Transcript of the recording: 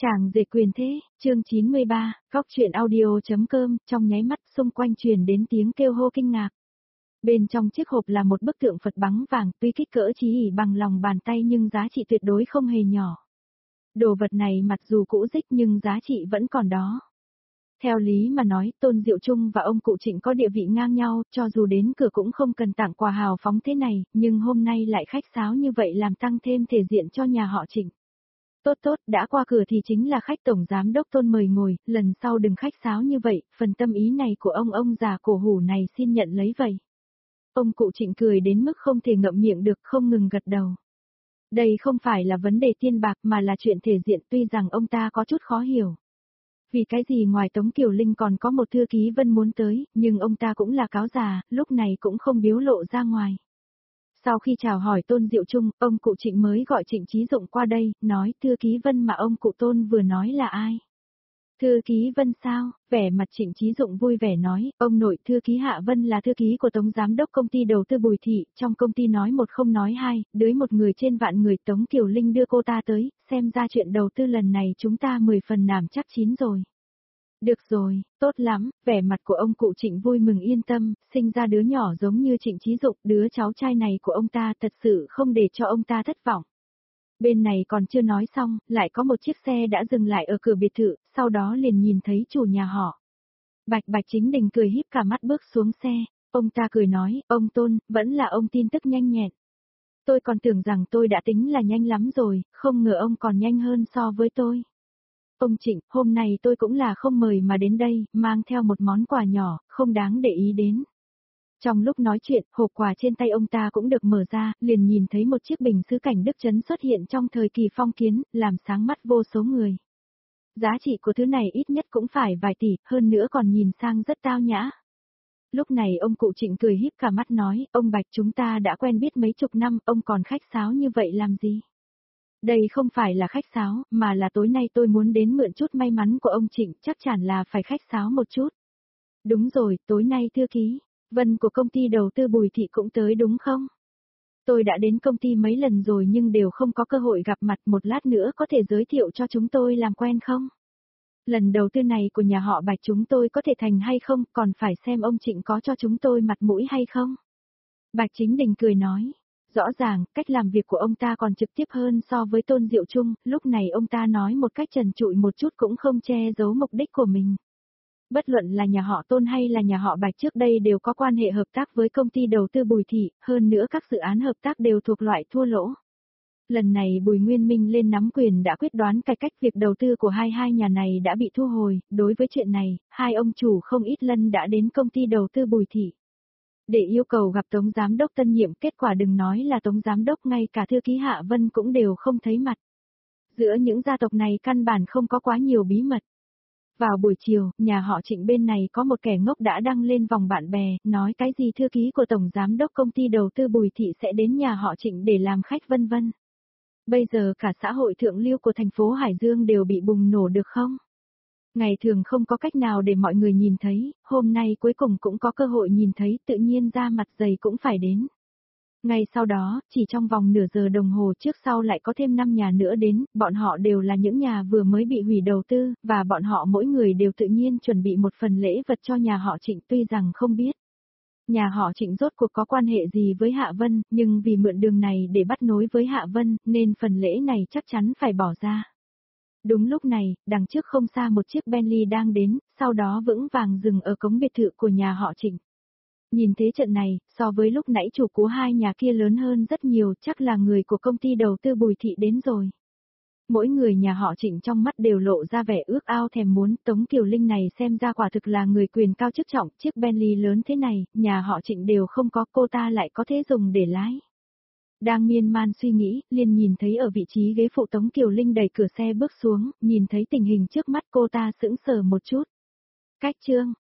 Chàng rể quyền thế, chương 93, góc truyện audio.com, trong nháy mắt xung quanh truyền đến tiếng kêu hô kinh ngạc. Bên trong chiếc hộp là một bức tượng Phật bắn vàng, tuy kích cỡ chỉ ỉ bằng lòng bàn tay nhưng giá trị tuyệt đối không hề nhỏ. Đồ vật này mặc dù cũ rích nhưng giá trị vẫn còn đó. Theo lý mà nói, Tôn Diệu Trung và ông cụ Trịnh có địa vị ngang nhau, cho dù đến cửa cũng không cần tặng quà hào phóng thế này, nhưng hôm nay lại khách sáo như vậy làm tăng thêm thể diện cho nhà họ Trịnh. Tốt tốt, đã qua cửa thì chính là khách tổng giám đốc Tôn mời ngồi, lần sau đừng khách sáo như vậy, phần tâm ý này của ông già cổ hủ này xin nhận lấy vậy. Ông cụ Trịnh cười đến mức không thể ngậm miệng được, không ngừng gật đầu. Đây không phải là vấn đề tiền bạc mà là chuyện thể diện, tuy rằng ông ta có chút khó hiểu. Vì cái gì ngoài Tống Kiều Linh còn có một thư ký Vân muốn tới, nhưng ông ta cũng là cáo già, lúc này cũng không biếu lộ ra ngoài. Sau khi chào hỏi Tôn Diệu Trung, ông cụ Trịnh mới gọi Trịnh Chí Dụng qua đây, nói thư ký Vân mà ông cụ Tôn vừa nói là ai. Thư ký Vân sao? Vẻ mặt Trịnh Chí Dụng vui vẻ nói, ông nội thư ký Hạ Vân là thư ký của Tống Giám đốc công ty đầu tư Bùi Thị, trong công ty nói một không nói hai, dưới một người trên vạn người. Tống Kiều Linh đưa cô ta tới, xem ra chuyện đầu tư lần này chúng ta 10 phần nằm chắc chín rồi. Được rồi, tốt lắm, vẻ mặt của ông cụ Trịnh vui mừng yên tâm, sinh ra đứa nhỏ giống như Trịnh Chí Dụng, đứa cháu trai này của ông ta thật sự không để cho ông ta thất vọng. Bên này còn chưa nói xong, lại có một chiếc xe đã dừng lại ở cửa biệt thự, sau đó liền nhìn thấy chủ nhà họ. Bạch Chính Đình cười híp cả mắt bước xuống xe, ông ta cười nói, ông Tôn, vẫn là ông tin tức nhanh nhẹn. Tôi còn tưởng rằng tôi đã tính là nhanh lắm rồi, không ngờ ông còn nhanh hơn so với tôi. Ông Trịnh, hôm nay tôi cũng là không mời mà đến đây, mang theo một món quà nhỏ, không đáng để ý đến. Trong lúc nói chuyện, hộp quà trên tay ông ta cũng được mở ra, liền nhìn thấy một chiếc bình sứ cảnh Đức Trấn xuất hiện trong thời kỳ phong kiến, làm sáng mắt vô số người. Giá trị của thứ này ít nhất cũng phải vài tỷ, hơn nữa còn nhìn sang rất tao nhã. Lúc này ông cụ Trịnh cười híp cả mắt nói, ông Bạch chúng ta đã quen biết mấy chục năm, ông còn khách sáo như vậy làm gì? Đây không phải là khách sáo, mà là tối nay tôi muốn đến mượn chút may mắn của ông Trịnh, chắc chắn là phải khách sáo một chút. Đúng rồi, tối nay thư ký Vân của công ty đầu tư Bùi Thị cũng tới đúng không? Tôi đã đến công ty mấy lần rồi nhưng đều không có cơ hội gặp mặt, một lát nữa có thể giới thiệu cho chúng tôi làm quen không? Lần đầu tư này của nhà họ Bạch chúng tôi có thể thành hay không, còn phải xem ông Trịnh có cho chúng tôi mặt mũi hay không? Bạch Chính Đình cười nói. Rõ ràng, cách làm việc của ông ta còn trực tiếp hơn so với Tôn Diệu Trung, lúc này ông ta nói một cách trần trụi một chút cũng không che giấu mục đích của mình. Bất luận là nhà họ Tôn hay là nhà họ Bạch trước đây đều có quan hệ hợp tác với công ty đầu tư Bùi Thị, hơn nữa các dự án hợp tác đều thuộc loại thua lỗ. Lần này Bùi Nguyên Minh lên nắm quyền đã quyết đoán cải cách việc đầu tư của hai nhà này đã bị thu hồi, đối với chuyện này, hai ông chủ không ít lần đã đến công ty đầu tư Bùi Thị. Để yêu cầu gặp Tống Giám đốc tân nhiệm, kết quả đừng nói là Tống Giám đốc, ngay cả thư ký Hạ Vân cũng đều không thấy mặt. Giữa những gia tộc này căn bản không có quá nhiều bí mật. Vào buổi chiều, nhà họ Trịnh bên này có một kẻ ngốc đã đăng lên vòng bạn bè, nói cái gì thư ký của Tổng Giám đốc công ty đầu tư Bùi Thị sẽ đến nhà họ Trịnh để làm khách vân vân. Bây giờ cả xã hội thượng lưu của thành phố Hải Dương đều bị bùng nổ được không? Ngày thường không có cách nào để mọi người nhìn thấy, hôm nay cuối cùng cũng có cơ hội nhìn thấy, tự nhiên ra mặt dày cũng phải đến. Ngay sau đó, chỉ trong vòng nửa giờ đồng hồ trước sau lại có thêm 5 nhà nữa đến, bọn họ đều là những nhà vừa mới bị hủy đầu tư, và bọn họ mỗi người đều tự nhiên chuẩn bị một phần lễ vật cho nhà họ Trịnh, tuy rằng không biết nhà họ Trịnh rốt cuộc có quan hệ gì với Hạ Vân, nhưng vì mượn đường này để bắt nối với Hạ Vân, nên phần lễ này chắc chắn phải bỏ ra. Đúng lúc này, đằng trước không xa một chiếc Bentley đang đến, sau đó vững vàng dừng ở cổng biệt thự của nhà họ Trịnh. Nhìn thế trận này, so với lúc nãy chủ của hai nhà kia lớn hơn rất nhiều, chắc là người của công ty đầu tư Bùi Thị đến rồi. Mỗi người nhà họ Trịnh trong mắt đều lộ ra vẻ ước ao thèm muốn, Tống Kiều Linh này xem ra quả thực là người quyền cao chức trọng, chiếc Bentley lớn thế này, nhà họ Trịnh đều không có, cô ta lại có thể dùng để lái. Đang miên man suy nghĩ, liền nhìn thấy ở vị trí ghế phụ Tống Kiều Linh đẩy cửa xe bước xuống, nhìn thấy tình hình trước mắt cô ta sững sờ một chút. Cách chương,